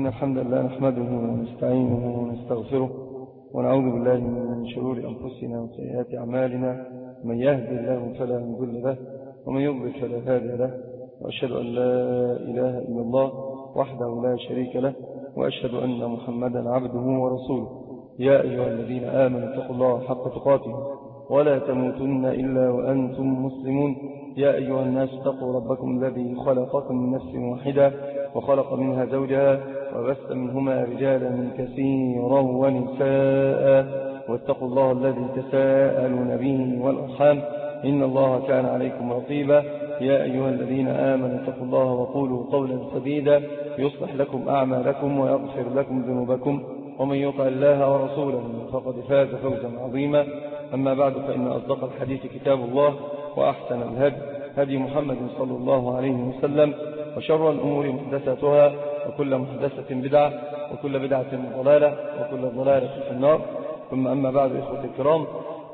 إن الحمد لله نحمده ونستعينه ونستغفره ونعوذ بالله من شرور أنفسنا وسيئات أعمالنا. من يهد الله فلا مضل له ومن يضلل فلا هادي له، وأشهد أن لا إله إلا الله وحده لا شريك له، وأشهد أن محمدا عبده ورسوله. يا أيها الذين آمنوا اتقوا الله حق تقاته ولا تموتن إلا وأنتم مسلمون. يا أيها الناس اتقوا ربكم الذي خلقكم من نفس واحدة وخلق منها زوجها وبث منهما رجالا كثيرا ونساء، واتقوا الله الذي تساءلون به والأرحام إن الله كان عليكم رقيبا. يا أيها الذين آمنوا اتقوا الله وقولوا قولا سديدا يصلح لكم أعمالكم ويغفر لكم ذنوبكم، ومن يطع الله ورسوله فقد فاز فوزا عظيما. أما بعد، فإن أصدق الحديث كتاب الله، وأحسن الهدي هدي محمد صلى الله عليه وسلم، وشر الأمور محدثاتها، وكل محدثة بدعة، وكل بدعة ضلالة، وكل ضلالة في النار. ثم أما بعد، إخوة الكرام،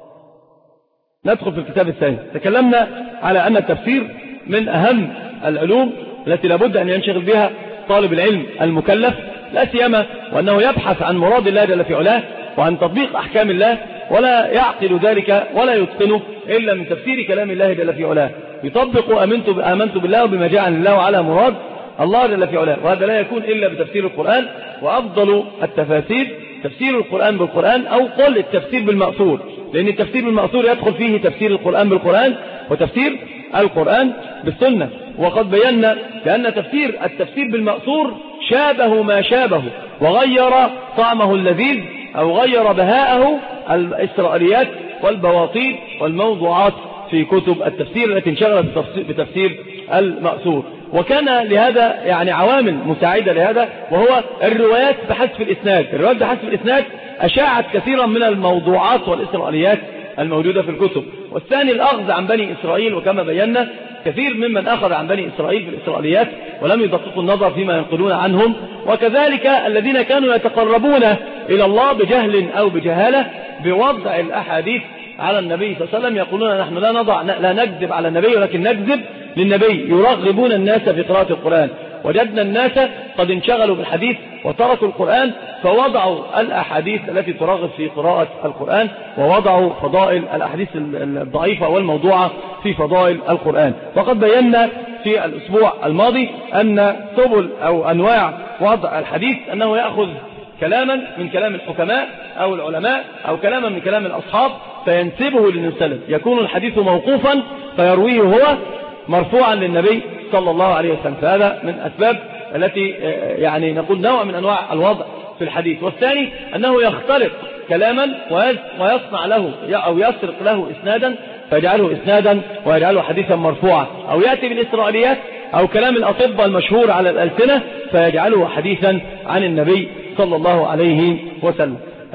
ندخل في الكتاب الثاني. تكلمنا على أن التفسير من أهم العلوم التي لابد أن ينشغل بها طالب العلم المكلف، لا سيما وأنه يبحث عن مراد الله جل في علاه وعن تطبيق أحكام الله، ولا يعقل ذلك ولا يتقنه إلا من تفسير كلام الله جل في علاه. يطبق آمنت بالله وبما جعل الله على مراد الله جل في علاه، وهذا لا يكون إلا بتفسير القرآن. وأفضل التفاسير تفسير القرآن بالقرآن، أو قل التفسير بالمأثور، لأن التفسير بالمأثور يدخل فيه تفسير القرآن بالقرآن وتفسير القرآن بالسنة. وقد بينا بأن التفسير بالمأثور شابه ما شابه، وغير طعمه اللذيذ أو غير بهاءه الإسرائيليات والبواطيل والموضوعات في كتب التفسير التي انشغلت بتفسير المأثور. وكان لهذا يعني عوامل مساعدة لهذا، وهو الروايات بحذف الإسناد. الروايات بحذف الإسناد أشاعت كثيرا من الموضوعات والإسرائيليات الموجودة في الكتب. والثاني الأخذ عن بني إسرائيل، وكما بينا كثير ممن أخذ عن بني إسرائيل في الإسرائيليات ولم يدققوا النظر فيما ينقلون عنهم، وكذلك الذين كانوا يتقربون إلى الله بجهل أو بجهالة بوضع الأحاديث على النبي صلى الله عليه وسلم، يقولون نحن لا نكذب على النبي ولكن نكذب للنبي، يرغبون الناس في قراءة القرآن. وجدنا الناس قد انشغلوا بالحديث وتركوا القرآن، فوضعوا الأحاديث التي ترغب في قراءة القرآن، ووضعوا فضائل الأحاديث الضعيفة والموضوعة في فضائل القرآن. وقد بينا في الأسبوع الماضي أن سبل أو أنواع وضع الحديث أنه يأخذ كلاما من كلام الحكماء أو العلماء، أو كلاما من كلام الأصحاب فينسبه للمسلم، يكون الحديث موقوفا فيرويه هو مرفوعا للنبي صلى الله عليه وسلم. فهذا من أسباب التي يعني نقول نوع من أنواع الوضع في الحديث. والثاني أنه يختلق كلاما ويصنع له أو يسرق له إسنادا فيجعله إسنادا ويجعله حديثا مرفوعا، أو يأتي بالإسرائيليات أو كلام الأطباء المشهور على الألسنة فيجعله حديثا عن النبي صلى الله عليه وسلم.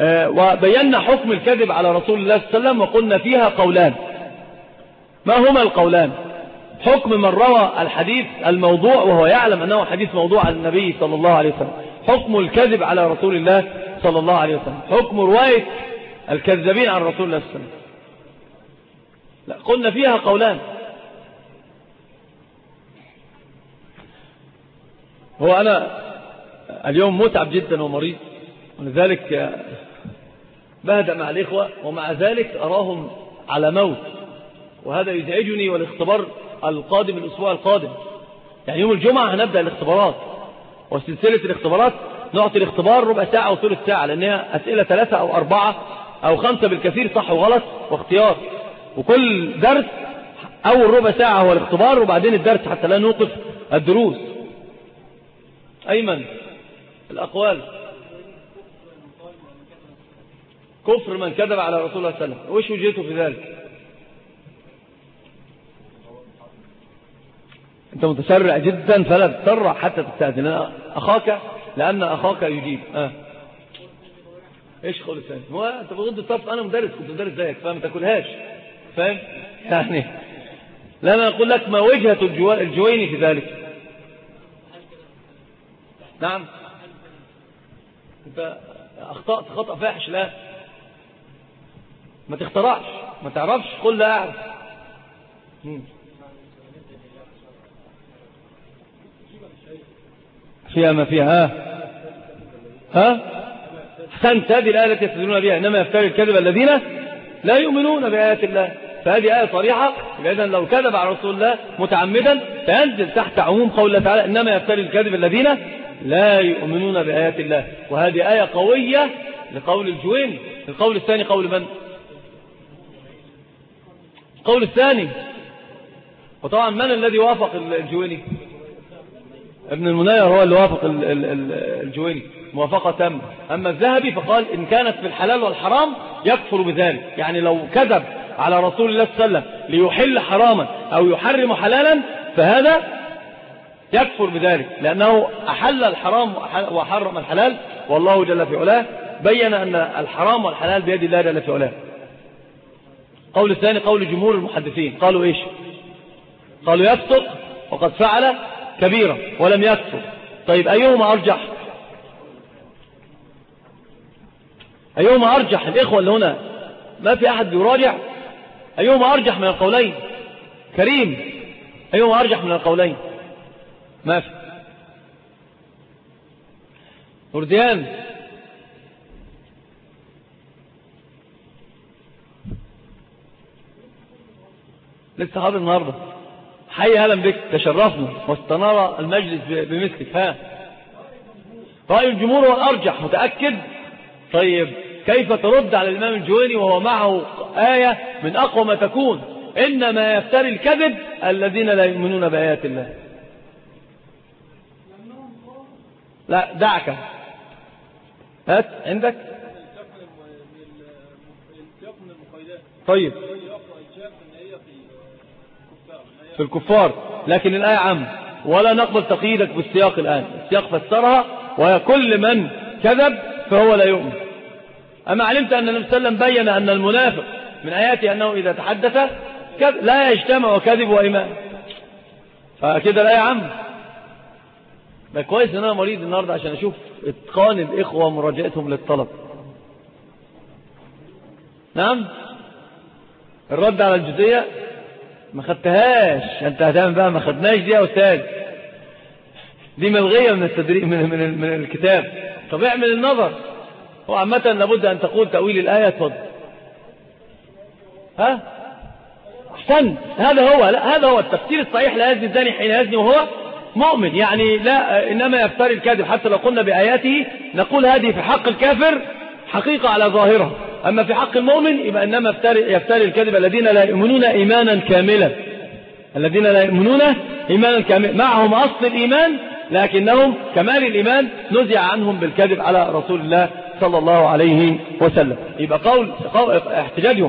وبينا حكم الكذب على رسول الله صلى الله عليه وسلم، وقلنا فيها قولان. ما هما القولان؟ حكم من روى الحديث الموضوع وهو يعلم أنه حديث موضوع عن النبي صلى الله عليه وسلم، حكم الكذب على رسول الله صلى الله عليه وسلم، حكم رواية الكذابين عن رسول الله صلى الله عليه وسلم. لا، قلنا فيها قولان. هو أنا اليوم متعب جدا ومريض، ولذلك بهدأ مع الإخوة، ومع ذلك أراهم على موت، وهذا يزعجني. والاختبار القادم الأسبوع القادم، يعني يوم الجمعة هنبدأ الاختبارات، وسلسلة الاختبارات نعطي الاختبار ربع ساعة أو ثلث ساعة، لأنها أسئلة 3 أو 4 أو 5 بالكثير، صح وغلط واختيار. وكل درس أول ربع ساعة هو الاختبار، وبعدين الدرس حتى لا نوقف الدروس. أيمن، الأقوال: كفر من كذب على رسول الله صلى الله عليه وسلم. وش وجهته في ذلك؟ أنت متسرع جدا، فلا تسرع حتى تستأذن لأن أخاك يجيب. إيش قول الثاني؟ هو أنت بغض الطرف، أنا مدرس، كنت مدرس زيك، فما تاكلهاش، فاهم يعني. لا، أنا أقول لك ما وجهة الجويني في ذلك. نعم، أنت أخطأت خطأ فاحش. لا، ما تخترعش، ما تعرفش، قل لا أعرف. فيها ما فيها. أحسنت، هذه الآية التي يستدلون بها إنما يفتري الكذب الذين لا يؤمنون بآيات الله. فهذه آية صريحة، إذن لو كذب على رسول الله متعمدا فينزل تحت عموم قول الله تعالى إنما يفتري الكذب الذين لا يؤمنون بآيات الله. وهذه آية قوية لقول الجويني. القول الثاني قول من؟ القول الثاني. وطبعا من الذي وافق الجويني؟ ابن المنير هو اللي وافق الجويني موافقة تامة. أما الذهبي فقال إن كانت في الحلال والحرام يكفر بذلك، يعني لو كذب على رسول الله صلى الله عليه وسلم ليحل حراما أو يحرم حلالا فهذا يكفر بذلك، لأنه أحل الحرام وحرم الحلال، والله جل في علاه بين أن الحرام والحلال بيد الله جل في علاه. قول الثاني قول جمهور المحدثين، قالوا إيش؟ قالوا يفسق وقد فعل كبيرة ولم يكفر. طيب أيهما أرجح؟ أيهما أرجح؟ الإخوة اللي هنا ما في أحد يراجع. أيهما أرجح من القولين؟ كريم، أيهما أرجح من القولين؟ ما في. ورديان، لسه حاضر النهارده، حي أهلا بك، تشرفنا واستنار المجلس بمثلك. رأي الجمهور هو الأرجح، متأكد؟ طيب كيف ترد على الإمام الجويني وهو معه آية من أقوى ما تكون إنما يفتري الكذب الذين لا يؤمنون بآيات الله؟ لا دعك، هات عندك. طيب في الكفار، لكن الآية عام ولا نقبل تقييدك بالسياق الآن. السياق فسرها وهي كل من كذب فهو لا يؤمن. أما علمت أن النبي صلى الله عليه وسلم بين أن المنافق من آياته أنه إذا تحدث لا يجتمع كذب وإيمان، فكده الآية عام. ده كويس أن أنا مريض النهاردة عشان أشوف إتقان الإخوة ومراجعتهم للطلب. نعم، الرد على الجزئية ما خدتهاش، أنت هتعمل بقى ما خدناش دي يا أستاذ، دي ملغية من التدريب من الكتاب. طب اعمل النظر. هو عامة لابد أن تقول تأويل الآية. اتفضل. أحسن، هذا هو التفسير الصحيح. لا يزني الزاني حين يزني وهو مؤمن، يعني لا إنما يفتري الكذب. حتى لو قلنا بآياته نقول هذه في حق الكافر حقيقة على ظاهرها، أما في حق المؤمن يبقى إنما يفتري الكذب الذين لا يؤمنون إيمانا كاملا. الذين لا يؤمنون إيمانا كاملا، معهم أصل الإيمان لكنهم كمال الإيمان نزع عنهم بالكذب على رسول الله صلى الله عليه وسلم. يبقى قول احتجاجهم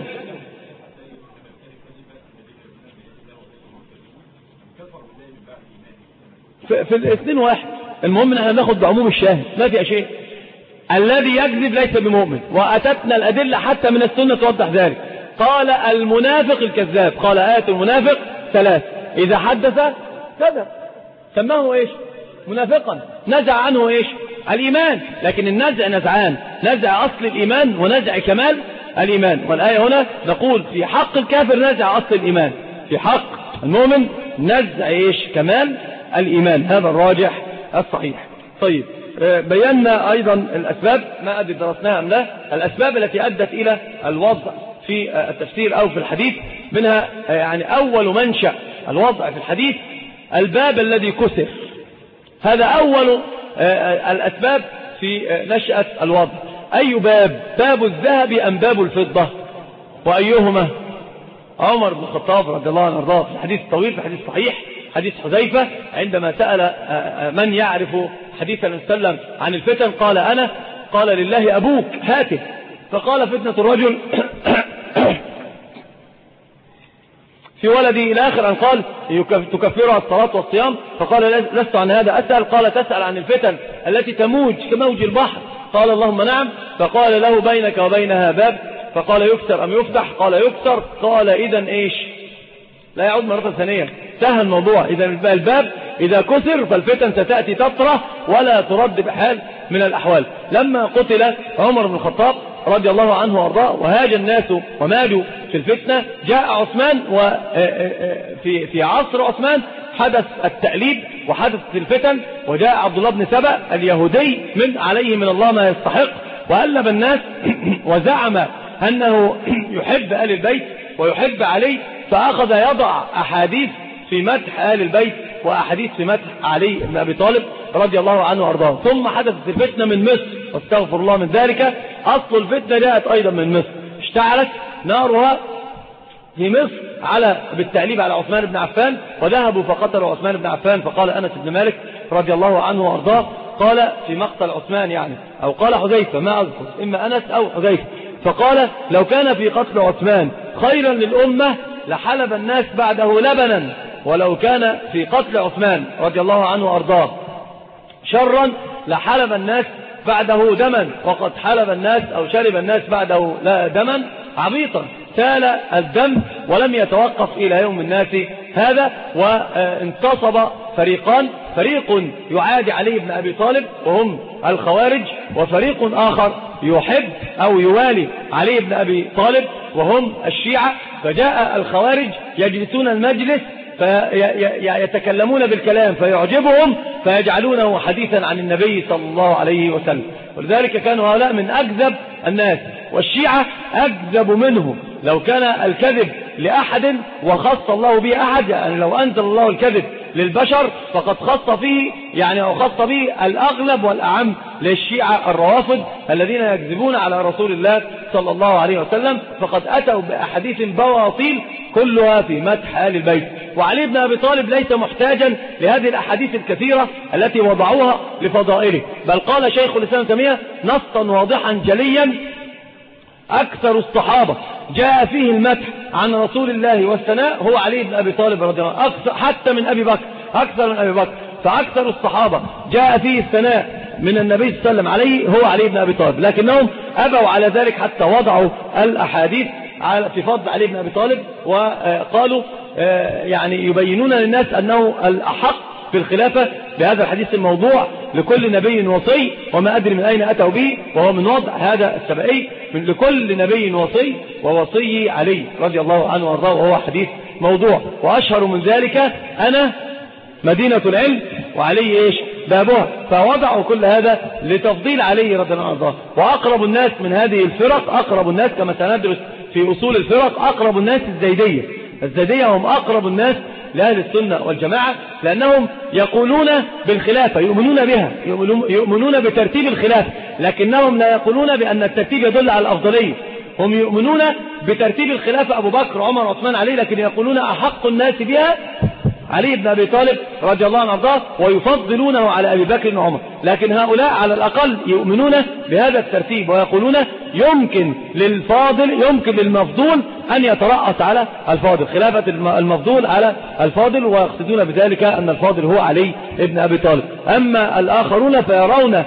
في الاثنين واحد. المهم ان احنا ناخد بعموم الشاهد، ما في شيء. الذي يكذب ليس بمؤمن، وأتتنا الأدلة حتى من السنة توضح ذلك. قال المنافق الكذاب، قال آية المنافق 3: إذا حدث كذب، سماه إيش؟ منافقا، نزع عنه إيش؟ الإيمان. لكن النزع نزعان، نزع أصل الإيمان ونزع كمال الإيمان. والآية هنا نقول في حق الكافر نزع أصل الإيمان، في حق المؤمن نزع إيش؟ كمال الإيمان. هذا الراجح الصحيح. طيب بينا أيضا الأسباب، ما أدري درسناها أم لا، الأسباب التي أدت إلى الوضع في التفسير أو في الحديث. منها يعني أول منشأ الوضع في الحديث الباب الذي كسر. هذا أول الأسباب في نشأة الوضع. أي باب؟ باب الذهب أم باب الفضة؟ وأيهما؟ عمر بن الخطاب رضي الله عنه وارضاه في الحديث الطويل، في الحديث الصحيح، حديث حذيفة، عندما سأل من يعرف حديث النبي صلى الله عليه وسلم عن الفتن قال أنا، قال لله أبوك هاته. فقال فتنة الرجل في ولدي إلى آخر أن قال تكفرها الصلاة والصيام. فقال لست عن هذا أسأل. قال تسأل عن الفتن التي تموج كموج البحر. قال اللهم نعم. فقال له بينك وبينها باب. فقال يكسر أم يفتح؟ قال يكسر. قال إذن إيش؟ لا يعود مرة ثانية، سهل الموضوع. إذا الباب إذا كسر فالفتن ستأتي تطرح ولا ترد بحال من الأحوال. لما قتل عمر بن الخطاب رضي الله عنه وارضاه وهاج الناس ومالوا في الفتنة، جاء عثمان وفي عصر عثمان حدث التأليب وحدث الفتن، وجاء عبد الله بن سبأ اليهودي من عليه من الله ما يستحق وألب الناس وزعم أنه يحب آل البيت ويحب علي، فأخذ يضع أحاديث في مدح آل البيت وأحاديث في مدح علي بن أبي طالب رضي الله عنه وأرضاه. ثم حدثت الفتنة من مصر واستغفر الله من ذلك. أصل الفتنة جاءت أيضا من مصر، اشتعلت نارها في مصر بالتأليب على عثمان بن عفان، وذهبوا فقتلوا عثمان بن عفان. فقال أنس بن مالك رضي الله عنه وأرضاه قال في مقتل عثمان يعني، أو قال حذيفة ما أذكر، إما أنس أو حذيفة، فقال لو كان في قتل عثمان خيرا للأمة لحلب الناس بعده لبنا، ولو كان في قتل عثمان رضي الله عنه وأرضاه شرا لحلب الناس بعده دما، وقد حلب الناس أو شرب الناس بعده لا دما عبيطا، سال الدم ولم يتوقف إلى يوم الناس هذا. وانتصب فريقان، فريق يعادي علي بن أبي طالب وهم الخوارج، وفريق آخر يحب أو يوالي علي بن أبي طالب وهم الشيعة. فجاء الخوارج يجلسون المجلس فيتكلمون بالكلام فيعجبهم فيجعلونه حديثا عن النبي صلى الله عليه وسلم، ولذلك كانوا هؤلاء من أكذب الناس، والشيعة أكذب منهم. لو كان الكذب لأحد وخص الله به أحد، يعني لو أنزل الله الكذب للبشر فقد خص فيه يعني أو خص به الأغلب والأعم للشيعة الروافض الذين يكذبون على رسول الله صلى الله عليه وسلم، فقد أتوا بأحاديث بواطيل كلها في مدح آل البيت. وعلي بن أبي طالب ليس محتاجا لهذه الأحاديث الكثيرة التي وضعوها لفضائله، بل قال شيخ الإسلام ابن تيمية نصا واضحا جليا: أكثر الصحابة جاء فيه المدح عن رسول الله والثناء هو علي بن أبي طالب رضي الله عنه، حتى من أبي بكر، أكثر من أبي بكر. فأكثر الصحابة جاء فيه الثناء من النبي صلى الله عليه وسلم عليه هو علي بن أبي طالب، لكنهم أبوا على ذلك حتى وضعوا الأحاديث في فضل علي بن أبي طالب، وقالوا يعني يبينون للناس أنه الأحق في الخلافة بهذا الحديث الموضوع: لكل نبي وصي وما أدري من أين أتوا به، وهو من وضع هذا السبعي من لكل نبي وصي ووصي علي رضي الله عنه وارضاه، وهو حديث موضوع. وأشهر من ذلك: أنا مدينة العلم وعلي إيش بابها. فوضعوا كل هذا لتفضيل علي رضي الله عنه وارضاه. وأقرب الناس من هذه الفرق، أقرب الناس كما سندرس في أصول الفرق، أقرب الناس الزيدية هم أقرب الناس لأهل السنة والجماعة، لأنهم يقولون بالخلافة، يؤمنون بها، يؤمنون بترتيب الخلافة، لكنهم لا يقولون بأن الترتيب يدل على الأفضلية. هم يؤمنون بترتيب الخلافة أبو بكر عمر عثمان علي، لكن يقولون أحق الناس بها علي بن أبي طالب رضي الله عنه وارضاه، ويفضلونه على أبي بكر وعمر. لكن هؤلاء على الأقل يؤمنون بهذا الترتيب، ويقولون يمكن للفاضل، يمكن للمفضول أن يترأس على الفاضل، خلافة المفضول على الفاضل، ويقصدون بذلك أن الفاضل هو علي بن أبي طالب. أما الآخرون فيرون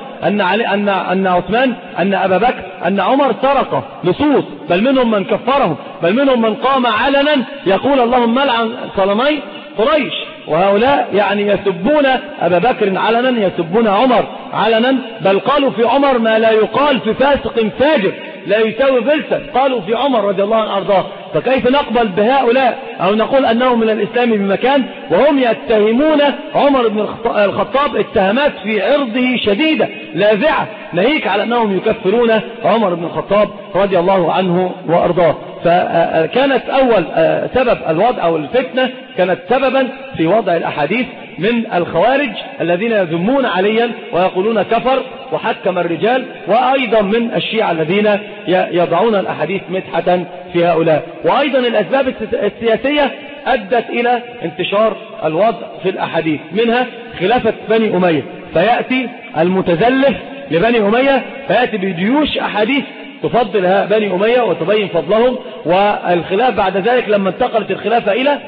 أن عثمان، أن أبا بكر، أن عمر سرق نصوص، بل منهم من كفرهم، بل منهم من قام علنا يقول اللهم لعن صنمي قريش. وهؤلاء يعني يسبون أبا بكر علنا، يسبون عمر علنا، بل قالوا في عمر ما لا يقال في فاسق فاجر لا يساوي فلسا، قالوا في عمر رضي الله عنه أرضاه. فكيف نقبل بهؤلاء أو نقول أنهم من الإسلام بمكان وهم يتهمون عمر بن الخطاب اتهامات في عرضه شديدة لاذعة، ناهيك على أنهم يكفرون عمر بن الخطاب رضي الله عنه وأرضاه. فكانت أول سبب الوضع أو الفتنة كانت سببا في وضع الأحاديث من الخوارج الذين يذمون عليا ويقولون كفر وحكم الرجال، وأيضا من الشيعة الذين يضعون الأحاديث مدحة في هؤلاء. وأيضا الأسباب السياسية أدت إلى انتشار الوضع في الأحاديث، منها خلافة بني أمية، فيأتي المتزلف لبني أمية فيأتي بجيوش أحاديث تفضل بني أمية وتبين فضلهم. والخلاف بعد ذلك لما انتقلت الخلافة إلى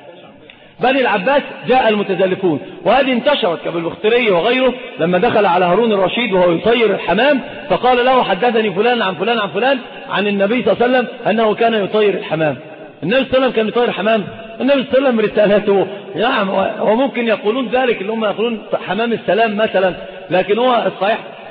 بني العباس جاء المتزلفون، وهذه انتشرت كابن البختري وغيره لما دخل على هارون الرشيد وهو يطير الحمام، فقال له حدثني فلان عن فلان عن فلان عن النبي صلى الله عليه وسلم أنه كان يطير الحمام. النبي صلى الله عليه وسلم كان يطير الحمام؟ النبي صلى الله عليه وسلم رسالته نعم، وممكن يقولون ذلك اللي هم يقولون حمام السلام مثلا، لكن هو الصحيح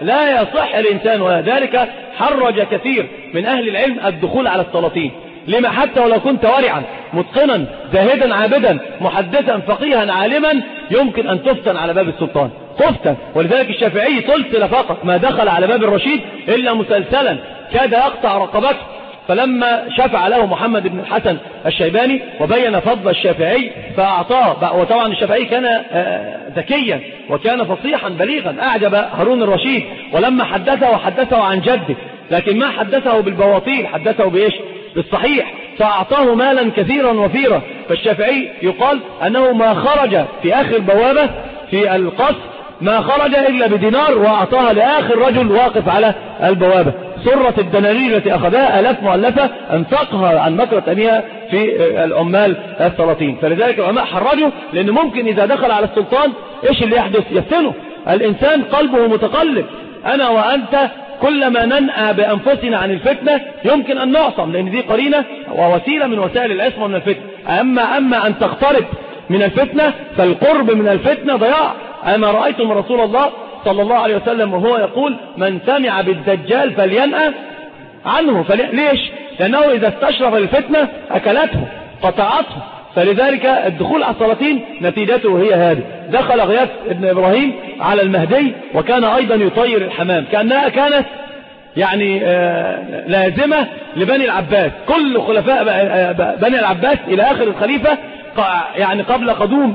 لا يصح الإنسان، وذلك حرج كثير من أهل العلم الدخول على السلاطين. لما؟ حتى ولو كنت ورعا متقنا زاهدا عابدا محدثا فقيها عالما يمكن أن تفتن على باب السلطان، تفتن. ولذلك الشافعي سلسل فقط ما دخل على باب الرشيد إلا مسلسلا كاد يقطع رقبته. فلما شفع له محمد بن الحسن الشيباني وبين فضل الشافعي فأعطاه، وطبعا الشافعي كان ذكيا وكان فصيحا بليغا أعجب هارون الرشيد، ولما حدثه عن جده، لكن ما حدثه بالبواطيل، حدثه بإيش؟ بالصحيح. فأعطاه مالا كثيرا وفيرا. فالشافعي يقال أنه ما خرج في آخر بوابة في القصر ما خرج إلا بدينار وأعطاها لآخر رجل واقف على البوابة. سرة الدنانير التي أخذها آلاف مؤلفة أنفقها عن مكرة أبيها في العمال السلاطين. فلذلك العلماء حرجوا، لأن ممكن إذا دخل على السلطان إيش اللي يحدث؟ يفتنه. الإنسان قلبه متقلب. أنا وأنت كلما ننأى بأنفسنا عن الفتنة يمكن أن نعصم، لأن دي قرينة ووسيلة من وسائل العصمة من الفتنة. أما أن تقترب من الفتنة فالقرب من الفتنة ضياع. أما رأيتم رسول الله صلى الله عليه وسلم وهو يقول من سمع بالدجال فلينأى عنه. ليش؟ لأنه إذا استشرف الفتنة أكلته قطعته. فلذلك الدخول على السلاطين نتيجته هي هذه. دخل غياث ابن إبراهيم على المهدي وكان أيضا يطير الحمام، كأنها كانت يعني لازمة لبني العباس. كل خلفاء بني العباس إلى آخر الخليفة يعني قبل قدوم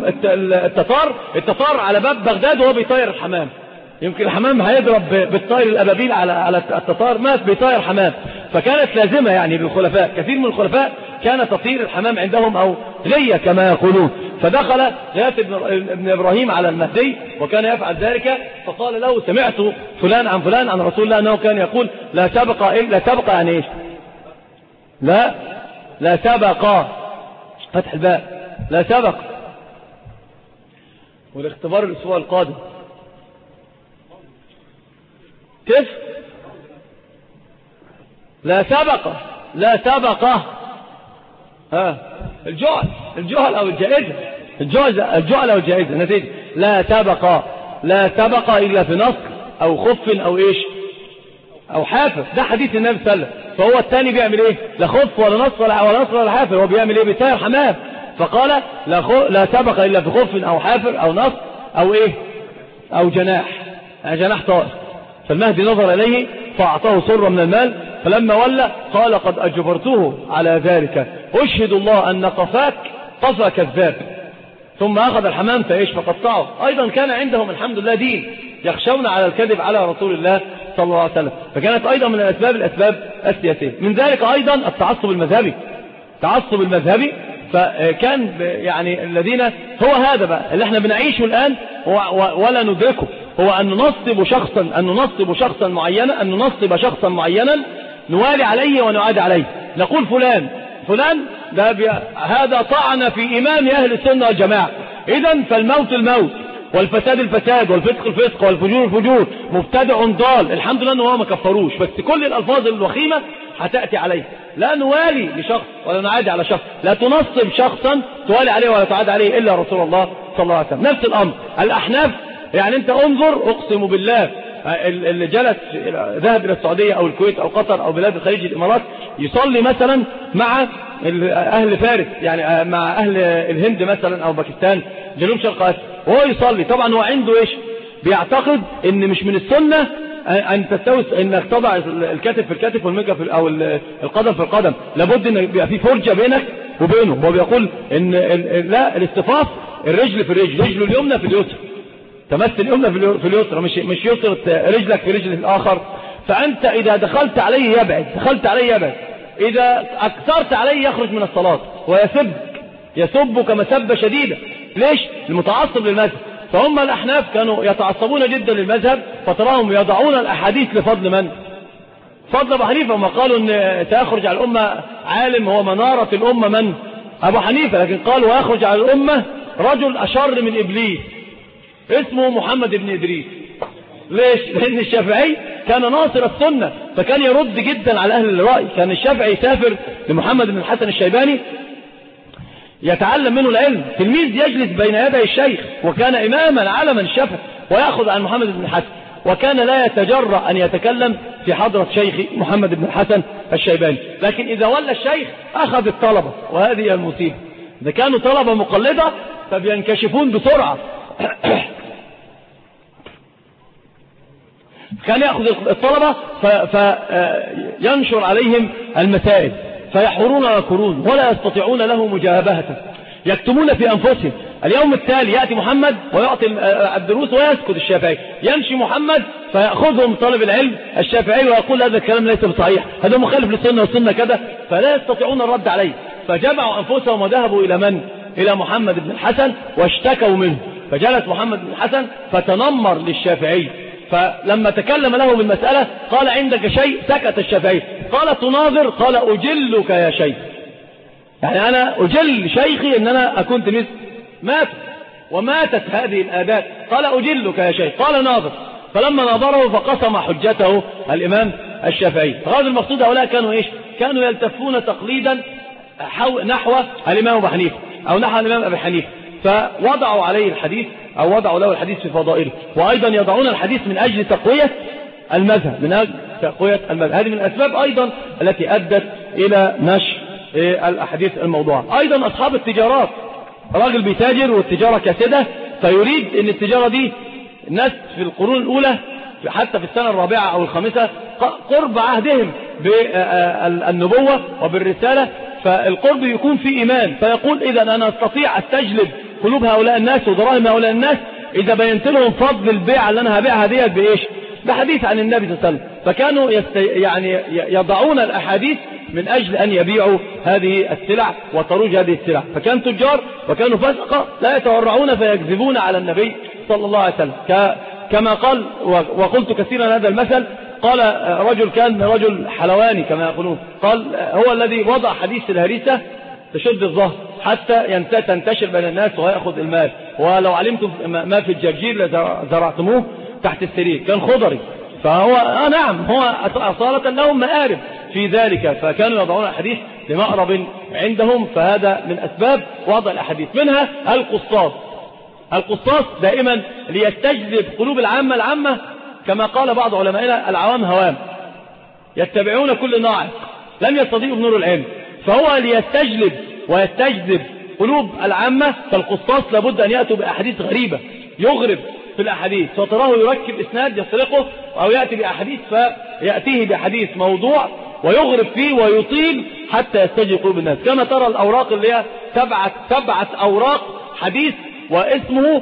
التتار على باب بغداد وهو بيطير الحمام. يمكن الحمام هيضرب بالطير الأبابيل على التتار، ما بيطير حمام. فكانت لازمة يعني للخلفاء. كثير من الخلفاء كان تطير الحمام عندهم أو ليا كما يقولون. فدخل غياث ابن إبراهيم على المهدي وكان يفعل ذلك، فقال له سمعت فلان عن فلان عن رسول الله أنه كان يقول لا تبقى يعني إيش؟ لا تبقى فتح الباء، لا سبق. والاختبار الأسبوع القادم كيف؟ لا سبق الجهل أو الجائزة، الجهل أو الجائزة نتيجة لا سبق إلا في نصر أو خف أو إيش أو حافر. ده حديث النبي صلى الله عليه وسلم. فهو الثاني بيعمل إيه؟ لا خف ولا نصر ولا حافر. هو بيعمل إيه؟ بيطير حمام. فقال لا سبق إلا في خف أو حافر أو نصر أو إيه أو جناح طائر. فالمهدي نظر إليه فأعطاه سرة من المال. فلما ولى قال قد أجبرته على ذلك، أشهد الله أن قفاك قفا كذاب. ثم أخذ الحمام فقطعه. أيضا كان عندهم الحمد لله دين، يخشون على الكذب على رسول الله صلى الله عليه وسلم. فكانت أيضا من الأسباب السياسية. من ذلك أيضا التعصب المذهبي. فكان يعني الذين هو هذا بقى اللي احنا بنعيشه الآن ولا ندركه، هو أن ننصب شخصا معينا نوالي عليه ونعاد عليه. نقول فلان هذا طعن في إمام أهل السنة والجماعة، إذن فالموت الموت والفساد الفساد والفسق الفسق والفجور الفجور، مبتدع ضال. الحمد لله أنه هو ما كفروش، بس كل الألفاظ الوخيمة هتأتي عليه. لا نوالي لشخص ولا نعادي على شخص، لا تنصب شخصا توالي عليه ولا تعاد عليه إلا رسول الله صلى الله عليه وسلم. نفس الأمر الأحناف. يعني أنت انظر، أقسم بالله اللي جلس ذهب إلى السعودية أو الكويت أو قطر أو بلاد الخليج الإمارات يصلي مثلا مع أهل فارس، يعني مع أهل الهند مثلا أو باكستان جنوب شرق آسيا، وهو يصلي. طبعا هو عنده إيش؟ بيعتقد إن مش من السنة أن تستوي إنك تضع الكتف في الكتف والمجة أو القدم في القدم، لابد إن يبقى في فرجة بينك وبينه. هو بيقول إن لا، الاصطفاف الرجل في الرجل، رجل اليمنى في اليسرى، تمثل اليمنى في اليسرى، مش يسر رجلك في رجل الآخر. فأنت إذا دخلت عليه يبعد، إذا أكثرت عليه يخرج من الصلاة ويسبك مسبة شديدة. ليش؟ المتعصب للمذهب. فهم الأحناف كانوا يتعصبون جدا للمذهب، فتراهم يضعون الأحاديث لفضل من؟ فضل أبو حنيفة. وما قالوا أن سيخرج على الأمة عالم هو منارة الأمة من؟ أبو حنيفة. لكن قالوا ويخرج على الأمة رجل أشر من إبليس اسمه محمد بن إدريس. ليش؟ لأن الشافعي كان ناصر السنة، فكان يرد جدا على أهل الرأي. كان الشافعي يسافر لمحمد بن الحسن الشيباني يتعلم منه العلم، تلميذ يجلس بين يدي الشيخ، وكان إماما علما الشافعي، ويأخذ عن محمد بن الحسن. وكان لا يتجرأ أن يتكلم في حضرة شيخ محمد بن الحسن الشيباني. لكن إذا ولى الشيخ أخذ الطلبة، وهذه المصيبة. إذا كانوا طلبة مقلدة فبينكشفون بسرعة. كان يأخذ الطلبة فينشر عليهم المسائل فيحورون ويكرون ولا يستطيعون له مجابهة، يكتمون في أنفسهم. اليوم التالي يأتي محمد ويعطي الدروس ويسكت الشافعي، يمشي محمد فيأخذهم طالب العلم الشافعي ويقول هذا الكلام ليس بصحيح، هذا مخالف للسنة والسنة كذا، فلا يستطيعون الرد عليه. فجمعوا أنفسهم وذهبوا إلى من؟ إلى محمد بن الحسن واشتكوا منه. فجلس محمد بن الحسن فتنمر للشافعي، فلما تكلم له بالمسألة قال عندك شيء؟ سكت الشافعي. قال تناظر؟ قال أجلك يا شيخ، يعني أنا أجل شيخي أن أنا أكون تلميذ. وماتت هذه الآداب. قال أجلك يا شيخ. قال ناظر. فلما ناظره فقسم حجته الإمام الشافعي. فهذا المقصود هؤلاء كانوا إيش؟ كانوا يلتفون تقليدا نحو الإمام أبي حنيفة أو نحو الإمام أبي حنيفة، فوضعوا عليه الحديث أو وضعوا له الحديث في فضائله. وأيضا يضعون الحديث من أجل تقوية المذهب، من أجل تقوية المذهب. هذه من الأسباب أيضا التي أدت إلى نشر الأحاديث الموضوعة. أيضا أصحاب التجارات، راجل بيتاجر والتجارة كاسدة، فيريد أن التجارة دي الناس في القرون الأولى حتى في السنة الرابعة أو الخامسة قرب عهدهم بالنبوة وبالرسالة، فالقرب يكون في إيمان، فيقول إذا أنا أستطيع أستجلب قلوب هؤلاء الناس ودراهم هؤلاء الناس إذا بينت لهم فضل البيع اللي أنا هبيعها ديت بإيش؟ بحديث عن النبي صلى الله عليه وسلم. فكانوا يعني يضعون الأحاديث من أجل أن يبيعوا هذه السلع وتروج هذه السلع. فكان تجار وكانوا فسقة لا يتورعون فيكذبون على النبي صلى الله عليه وسلم، كما قال وقلت كثيرا هذا المثل. قال رجل كان رجل حلواني كما يقولون، قال هو الذي وضع حديث الهريسة تشد الظهر حتى تنتشر بين الناس ويأخذ المال، ولو علمتم ما في الجرجير لزرعتموه تحت السرير. كان خضري، فهو نعم هو أصالة لهم مآرب في ذلك، فكانوا يضعون الحديث لمأرب عندهم. فهذا من أسباب وضع الأحاديث. منها القسطاس دائما ليستجذب قلوب العامة كما قال بعض علمائنا العوام هوام يتبعون كل ناعق لم يستضيئوا بنور العلم، فهو ليستجلب ويستجذب قلوب العامة. فالقسطاس لابد أن يأتوا بأحاديث غريبة يغرب في الأحاديث، فتراه يركب إسناد يسرقه أو يأتي بأحاديث فيأتيه بحديث موضوع ويغرب فيه ويطيل حتى يستجذب قلوب الناس. كما ترى الأوراق اللي هي سبعة أوراق حديث واسمه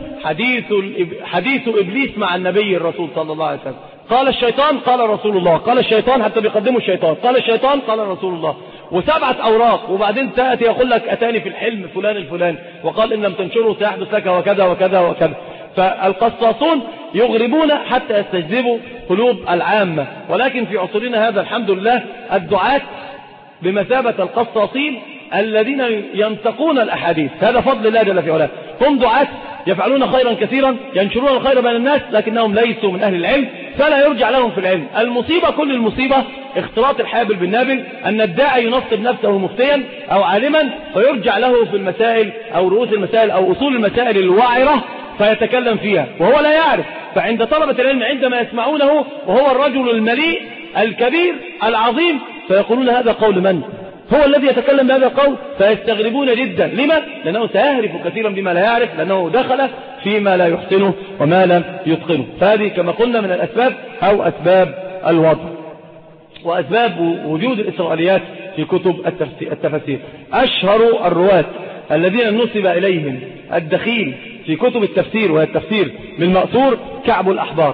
حديث إبليس مع النبي الرسول صلى الله عليه وسلم. قال الشيطان قال رسول الله، قال الشيطان حتى بيقدموا الشيطان، قال الشيطان قال رسول الله، وسبعة أوراق. وبعدين تأتي يقول لك أتاني في الحلم فلان الفلاني وقال إن لم تنشره سيحدث لك وكذا وكذا وكذا. فالقسطاسون يغربون حتى يستجذبوا قلوب العامة. ولكن في عصرنا هذا الحمد لله الدعاة بمثابة القسطاسين الذين ينتقون الأحاديث، هذا فضل الله جل في علاه. هم دعاة يفعلون خيرا كثيرا ينشرون الخير بين الناس، لكنهم ليسوا من أهل العلم فلا يرجع لهم في العلم. المصيبة كل المصيبة اختلاط الحابل بالنابل، أن الداعي ينصب نفسه مفتيا أو عالما فيرجع له في المسائل أو رؤوس المسائل أو أصول المسائل الوعرة فيتكلم فيها وهو لا يعرف. فعند طلبة العلم عندما يسمعونه وهو الرجل المليء الكبير العظيم فيقولون هذا قول من؟ هو الذي يتكلم بهذا القول، فيستغربون جدا. لما؟ لأنه سيهرف كثيرا بما لا يعرف، لأنه دخل فيما لا يحسنه وما لم يتقنه. فهذه كما قلنا من الأسباب أو أسباب الوضع وأسباب وجود الإسرائيليات في كتب التفسير. أشهر الرواة الذين نسب إليهم الدخيل في كتب التفسير وهي التفسير بالمأثور كعب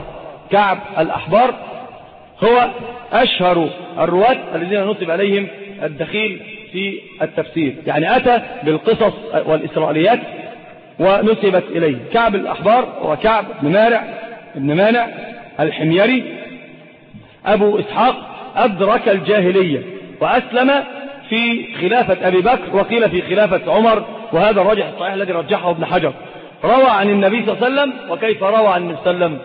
الأحبار هو أشهر الرواة الذين نسب إليهم الدخيل في التفسير، يعني أتى بالقصص والإسرائيليات ونسبت إليه. كعب الأحبار وكعب بن مانع الحميري أبو إسحاق أدرك الجاهلية وأسلم في خلافة أبي بكر وقيل في خلافة عمر، وهذا الراجح الصحيح الذي رجحه ابن حجر. روى عن النبي صلى الله عليه وسلم. وكيف روى عن النبي صلى الله عليه وسلم؟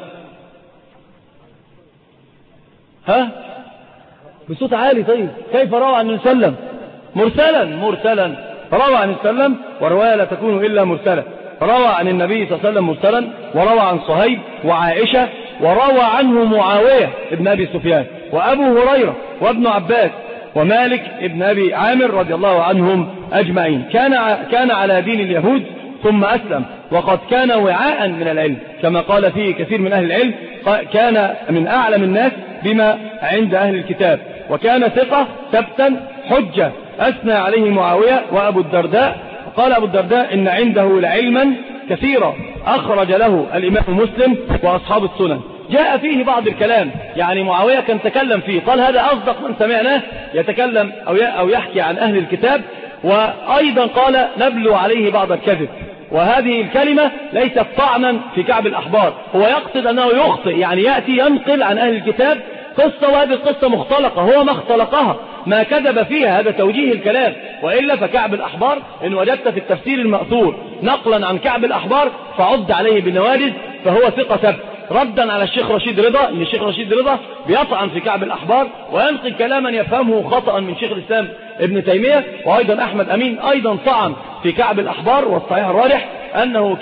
بصوت عالي. طيب كيف روى عن النبي صلى الله عليه وسلم؟ مرسلا روى عن النبي صلى الله عليه وسلم، ورواية لا تكون إلا مرسلة. روى عن النبي صلى الله عليه وسلم مرسلا، وروى عن صهيب وعائشة وروى عنه معاوية ابن أبي سفيان وأبو هريرة وابن عباس ومالك ابن أبي عامر رضي الله عنهم أجمعين. كان على دين اليهود ثم أسلم، وقد كان وعاء من العلم كما قال فيه كثير من أهل العلم، كان من أعلم الناس بما عند أهل الكتاب، وكان ثقة ثبتا حجة أثنى عليه معاوية وأبو الدرداء. قال أبو الدرداء إن عنده لعلما كثيرا أخرج له الإمام مسلم وأصحاب السنن. جاء فيه بعض الكلام، يعني معاوية كان تكلم فيه، قال هذا أصدق من سمعناه يتكلم أو يحكي عن أهل الكتاب، وأيضا قال نبلو عليه بعض الكذب. وهذه الكلمة ليست طعنا في كعب الأحبار، هو يقصد أنه يخطئ، يعني يأتي ينقل عن أهل الكتاب قصة، وهذه القصة مختلقة، هو ما اختلقها، ما كذب فيها، هذا توجيه الكلام. وإلا فكعب الأحبار إن وجدت في التفسير المأثور نقلا عن كعب الأحبار فعد عليه بالنواجذ، فهو ثقة ثبت، ردا على الشيخ رشيد رضا، إن الشيخ رشيد رضا بيطعن في كعب الأحبار وينقل كلاما يفهمه خطأ من شيخ الإسلام ابن تيمية. وأيضا أحمد أمين أيضا طعن في كعب الأحبار، والصحيح الراجح أنه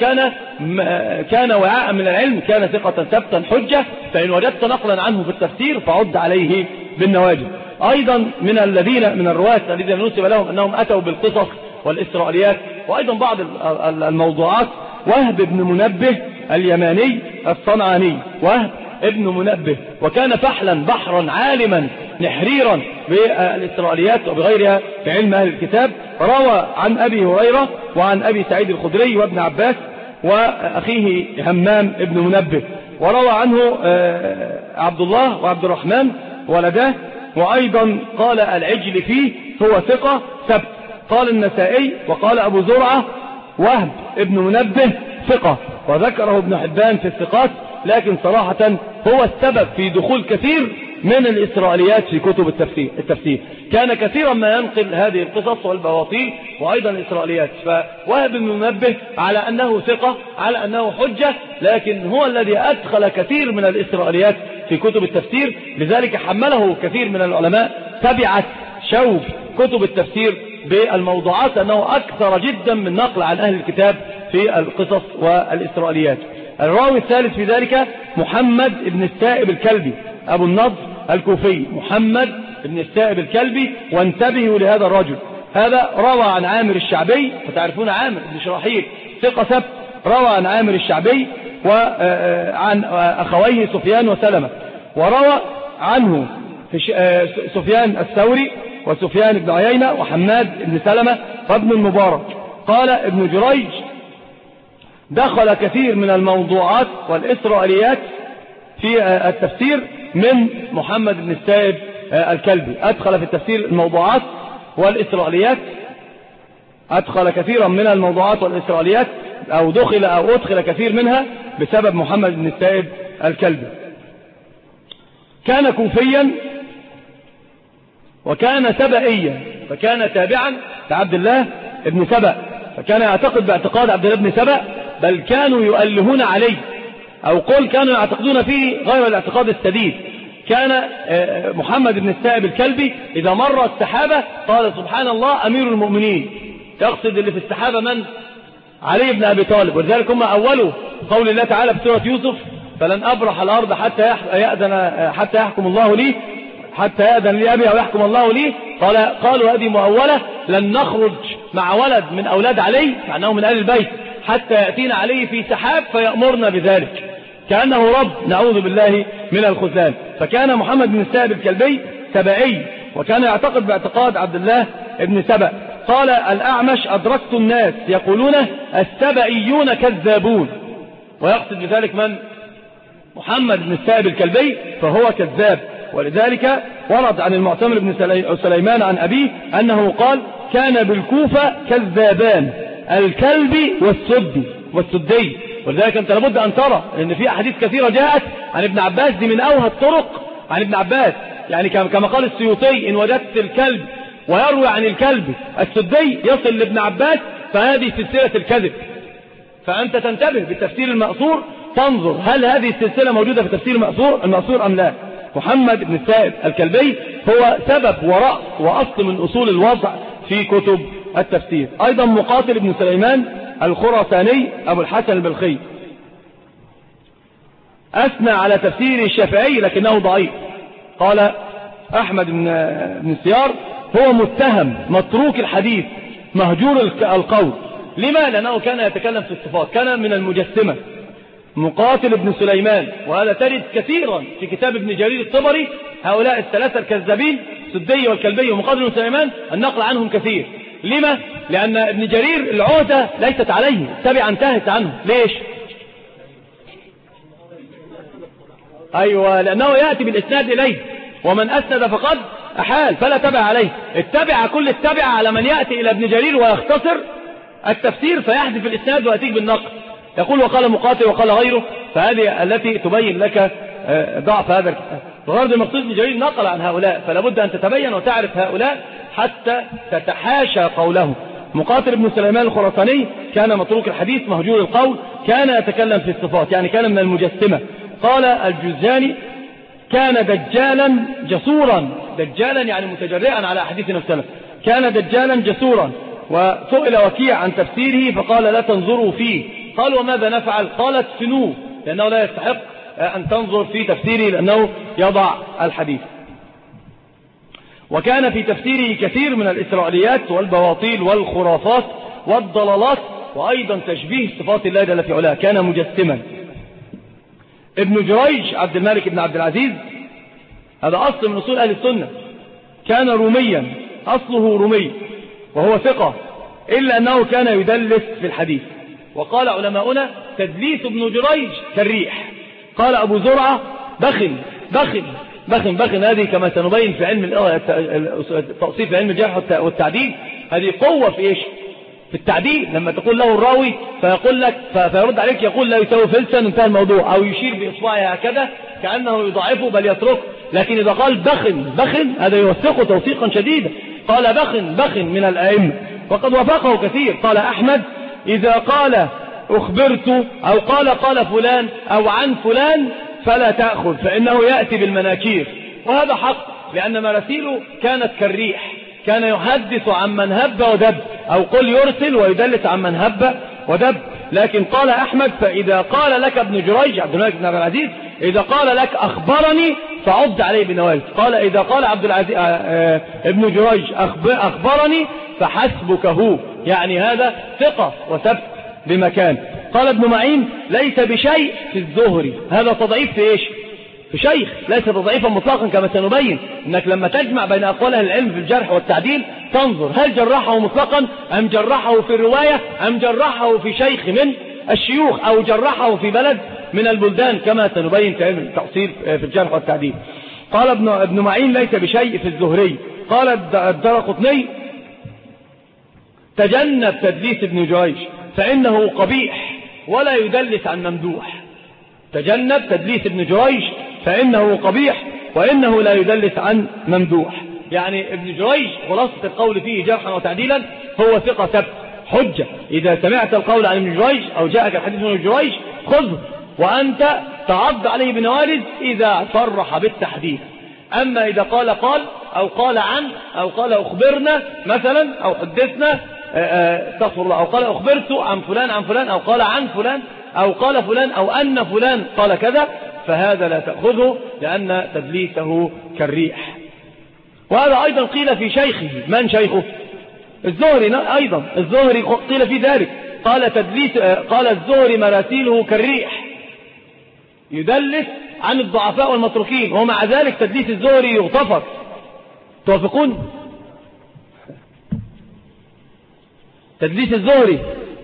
كان وعاء من العلم، كان ثقة ثبتا حجة، فإن وجدت نقلا عنه في التفسير فعد عليه بالنواجذ. أيضا من الرواة الذين نسب لهم أنهم أتوا بالقصص والإسرائيليات، وأيضا بعض الموضوعات. وهب بن منبه اليماني الصنعاني، وهب ابن منبه، وكان فحلا بحرا عالما نحريرا بالإسرائيليات وبغيرها في علم أهل الكتاب. روى عن أبي هريرة وعن أبي سعيد الخدري وابن عباس وأخيه همام ابن منبه، وروى عنه عبد الله وعبد الرحمن ولداه. وأيضا قال العجل فيه هو ثقة ثبت. قال النسائي وقال أبو زرعة وهب ابن منبه ثقة، وذكره ابن حبان في الثقات، لكن صراحة هو السبب في دخول كثير من الإسرائيليات في كتب التفسير. كان كثيرا ما ينقل هذه القصص والبواطيل وأيضا الإسرائيليات. فوهب بن منبه على أنه ثقة، على أنه حجة، لكن هو الذي أدخل كثير من الإسرائيليات في كتب التفسير، لذلك حمله كثير من العلماء تبعت شوف كتب التفسير بالموضوعات، أنه أكثر جدا من نقل عن أهل الكتاب في القصص والإسرائيليات. الراوي الثالث في ذلك محمد بن السائب الكلبي أبو النضر الكوفي، محمد بن السائب الكلبي، وانتبهوا لهذا الرجل. هذا روى عن عامر الشعبي، فتعرفون عامر بن شراحيل ثقة ثبت، روى عن عامر الشعبي وعن أخويه سفيان وسلمة، وروى عنه سفيان الثوري وسفيان بن عيينة وحماد بن سلمة وابن المبارك. قال ابن جريج دخل كثير من الموضوعات والإسرائيليات في التفسير من محمد بن السائب الكلبي، أدخل في التفسير الموضوعات والإسرائيليات، أدخل كثيرا من الموضوعات والإسرائيليات، أو أدخل كثير منها بسبب محمد بن السائب الكلبي. كان كوفيا وكان سبئيا، فكان تابعا لعبد الله بن سبأ، فكان يعتقد باعتقاد عبد الله بن سبأ، بل كانوا يؤلهون عليه، أو قل كانوا يعتقدون فيه غير الاعتقاد السديد. كان محمد بن السائب الكلبي إذا مر السحابة قال سبحان الله أمير المؤمنين، يقصد اللي في السحابة من؟ علي بن أبي طالب. ولذلك هم أولوا قول الله تعالى في سورة يوسف فلن أبرح الأرض حتى يحكم الله لي، حتى يأذن لي أبي أو يحكم الله لي. قالوا هذه مؤولة، لن نخرج مع ولد من أولاد علي، معناه من أهل البيت، حتى يأتينا عليه في سحاب فيأمرنا بذلك، كأنه رب، نعوذ بالله من الخذلان. فكان محمد بن السائب الكلبي سبئي، وكان يعتقد باعتقاد عبد الله بن سبأ. قال الأعمش أدركت الناس يقولون السبئيون كذابون، ويقصد بذلك من؟ محمد بن السائب الكلبي، فهو كذاب. ولذلك ورد عن المعتمر بن سليمان عن أبيه أنه قال كان بالكوفة كذابان، الكلبي والسدي. ولذلك أنت لابد أن ترى أن في أحاديث كثيرة جاءت عن ابن عباس، دي من أوهى الطرق عن ابن عباس، يعني كما قال السيوطي إن وجدت الكلب ويروي عن الكلب السدي يصل لابن عباس فهذه سلسلة الكذب. فأنت تنتبه بالتفسير المأثور، تنظر هل هذه السلسلة موجودة في تفسير المأثور أم لا. محمد بن السائب الكلبي هو سبب ورأس وأصل من أصول الوضع في كتب التفسير. أيضا مقاتل بن سليمان الخراساني أبو الحسن البلخي. أثنى على تفسير الشافعي لكنه ضعيف. قال أحمد بن سيار هو متهم متروك الحديث مهجور القول. لما؟ لأنه كان يتكلم في الصفات، كان من المجسمة. مقاتل بن سليمان، وهذا ترد كثيرا في كتاب ابن جرير الطبري، هؤلاء الثلاثة الكذابين سدي والكلبي ومقاتل بن سليمان النقل عنهم كثير. لما؟ لأن ابن جرير العهدة ليست عليه، التبعة انتهت عنه. ليش؟ أيوة، لأنه يأتي بالإسناد إليه، ومن أسند فقد أحال فلا تبع عليه. التبع كل التبع على من يأتي إلى ابن جرير ويختصر التفسير فيحذف الإسناد ويأتيك بالنقل، يقول وقال مقاتل وقال غيره، فهذه التي تبين لك ضعف هذا الكتاب. وغرض المقصود ابن جرير نقل عن هؤلاء، فلا بد أن تتبين وتعرف هؤلاء حتى تتحاشى قوله. مقاتل بن سليمان الخراساني كان متروك الحديث مهجور القول، كان يتكلم في الصفات، يعني كان من المجسمة. قال الجزاني كان دجالا جسورا، دجالا يعني متجرئا على أحاديث نفسه، كان دجالا جسورا. وسئل وكيع عن تفسيره فقال لا تنظروا فيه. قال وماذا نفعل؟ قال ادفنوه، لأنه لا يستحق أن تنظر في تفسيره لأنه يضع الحديث. وكان في تفسيره كثير من الإسرائيليات والبواطيل والخرافات والضلالات، وأيضا تشبيه صفات الله جل في علاه، كان مجسما. ابن جريج عبد الملك بن عبد العزيز، هذا أصل من أصول أهل السنة، كان روميا، أصله رومي، وهو ثقة، إلا أنه كان يدلس في الحديث. وقال علماؤنا تدليس ابن جريج كالريح. قال أبو زرعة بخن بخن بخن بخن، هذه كما سنبين في علم التأصيل في علم الجرح والتعديل، هذه قوة في إيش؟ في التعديل. لما تقول له الراوي فيقول لك فيرد عليك يقول لا يساوي فلسا، انتهى الموضوع، أو يشير بإصبعه هكذا كأنه يضعفه بل يتركه. لكن إذا قال بخن بخن هذا يوثقه توثيقا شديدا. قال بخن بخن من الأئمة، وقد وافقه كثير. قال أحمد إذا قال أخبرت أو قال فلان أو عن فلان فلا تأخذ، فإنه يأتي بالمناكير. وهذا حق، لأن مراسيله كانت كالريح، كان يحدث عن من هب ودب، أو قل يرسل ويدلس عن من هب ودب. لكن قال أحمد فإذا قال لك ابن جريج عبد الملك بن عبد العزيز إذا قال لك أخبرني فعض عليه بنواجذ. قال إذا قال عبد العزيز ابن جريج أخبرني فحسبك هو، يعني هذا ثقة وثبت بمكان. قال ابن معين ليس بشيء في الزهري، هذا تضعيف في إيش؟ في شيخ، ليس تضعيفا مطلقا كما سنبين. إنك لما تجمع بين أقوال أهل العلم في الجرح والتعديل تنظر هل جرحه مطلقا أم جرحه في الرواية أم جرحه في شيخ من الشيوخ أو جرحه في بلد من البلدان كما سنبين في علم التأصيل في الجرح والتعديل. قال ابن معين ليس بشيء في الزهري. قال الدرقطني تجنب تدليس ابن جريج فإنه قبيح ولا يدلس عن ممدوح. تجنب تدليس ابن جريج فإنه قبيح وإنه لا يدلس عن ممدوح. يعني ابن جريج خلاصة القول فيه جرحا وتعديلا هو ثقة ثبت حجة. إذا سمعت القول عن ابن جريج أو جاءك الحديث من ابن جريج خذه وأنت تعض عليه بنوارد إذا صرح بالتحديث. أما إذا قال أو قال عن أو قال أخبرنا مثلا أو حدثنا استغفر الله، أو قال أخبرت عن فلان عن فلان أو قال عن فلان أو قال فلان أو أن فلان قال كذا، فهذا لا تأخذه لأن تدليسه كالريح. وهذا أيضا قيل في شيخه. من شيخه؟ الزهري أيضا. الزهري قيل في ذلك، قال الزهري مراسيله كالريح يدلس عن الضعفاء والمتروكين، ومع ذلك تدليس الزهري يغتفر. توافقون؟ تدليس الزهري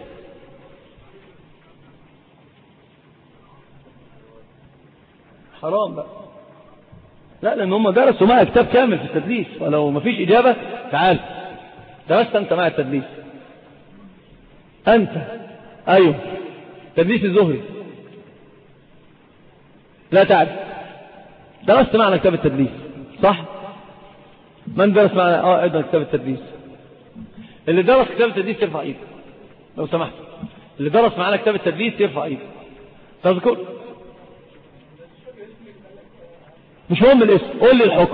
حرام بقى. لا، لأن هم درسوا معي كتاب كامل في التدليس، ولو ما فيش إجابة تعال درست أنت معي التدليس. أنت أيوه تدليس الزهري لا تعرف، درست معنا كتاب التدليس صح؟ من درس معنا أيضا كتاب التدليس؟ اللي درس كتاب التدليس يرفع ايده لو سمحت. اللي درس معنا كتاب التدليس يرفع ايده. تذكر؟ مش مهم الاسم، قول لي الحكم.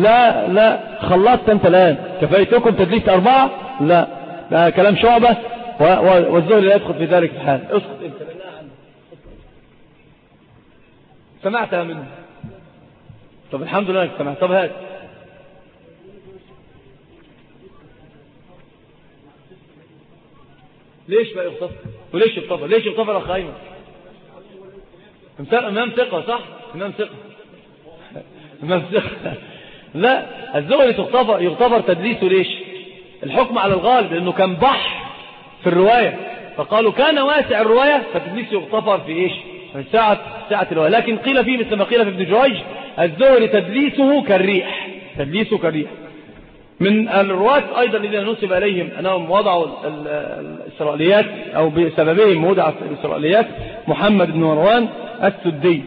لا خلصت انت الان. كفايتكم تدليس 4؟ لا، ده كلام شعبة والزهري لا يدخل في ذلك الحال. اسقط انت بالله عنه، سمعتها منه. طب الحمد لله انك سمعت. طب هات ليش بقى يغتفر وليش يغتفر؟ ليش يغتفر اخ ايمن؟ امام ثقه صح؟ امام ثقه لا، الزهري يغتفر تدليسه. ليش؟ الحكم على الغالب لانه كان بحر في الروايه، فقالوا كان واسع الروايه فتدليسه يغتفر في ايش؟ في ساعه الروايه. لكن قيل فيه مثل ما قيل في ابن جريج الزهري تدليسه كالريح. من الرواة أيضا الذين نسب إليهم أنهم وضعوا الإسرائيليات أو بسببهم وضعت الإسرائيليات محمد بن مروان السدي.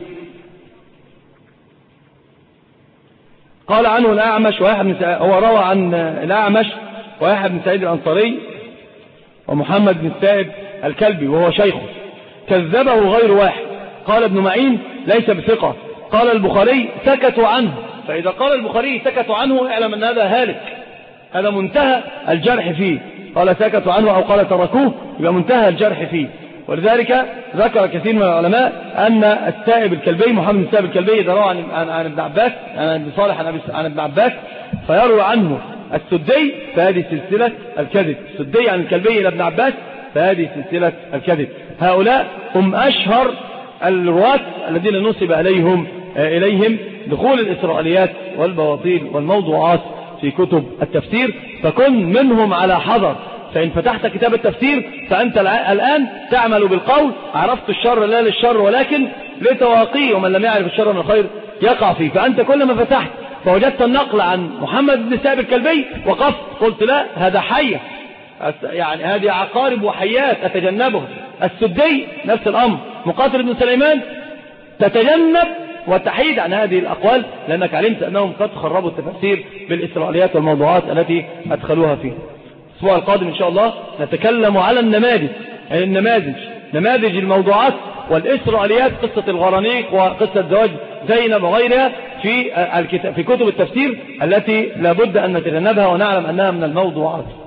قال عنه الأعمش ويحيى بن سعيد، هو روى عن الأعمش ويحيى بن سعيد الأنصاري ومحمد بن السائب الكلبي وهو شيخه، كذبه غير واحد. قال ابن معين ليس بثقة. قال البخاري سكتوا عنه. فإذا قال البخاري سكتوا عنه اعلم أن هذا هالك، هذا منتهى الجرح فيه. قال سكتوا عنه أو قال تركوه يبقى منتهى الجرح فيه. ولذلك ذكر كثير من العلماء أن السائب الكلبي محمد بن السائب الكلبي إذا روى عن ابن عباس، عن ابن صالح عن ابن عباس فيروي عنه السدي فهذه سلسلة الكذب. السدي عن الكلبي إلى ابن عباس فهذه سلسلة الكذب. هؤلاء هم أشهر الرواة الذين نسب إليهم دخول الإسرائيليات والبواطيل والموضوعات في كتب التفسير. فكن منهم على حذر. فإن فتحت كتاب التفسير فأنت الآن تعمل بالقول عرفت الشر لا للشر ولكن لتواقيه، ومن لم يعرف الشر من الخير يقع فيه. فأنت كل ما فتحت فوجدت النقل عن محمد بن السائب الكلبي وقفت قلت لا هذا حية، يعني هذه عقارب وحيات أتجنبها. السدي نفس الأمر. مقاتل بن سليمان تتجنب وتحيد عن هذه الأقوال لأنك علمت أنهم قد خربوا التفسير بالإسرائيليات والموضوعات التي أدخلوها فيه. الأسبوع القادم إن شاء الله نتكلم على نماذج الموضوعات والإسرائيليات، قصة الغرانيق وقصة زواج زينب وغيرها في كتب التفسير التي لابد أن نتجنبها ونعلم أنها من الموضوعات.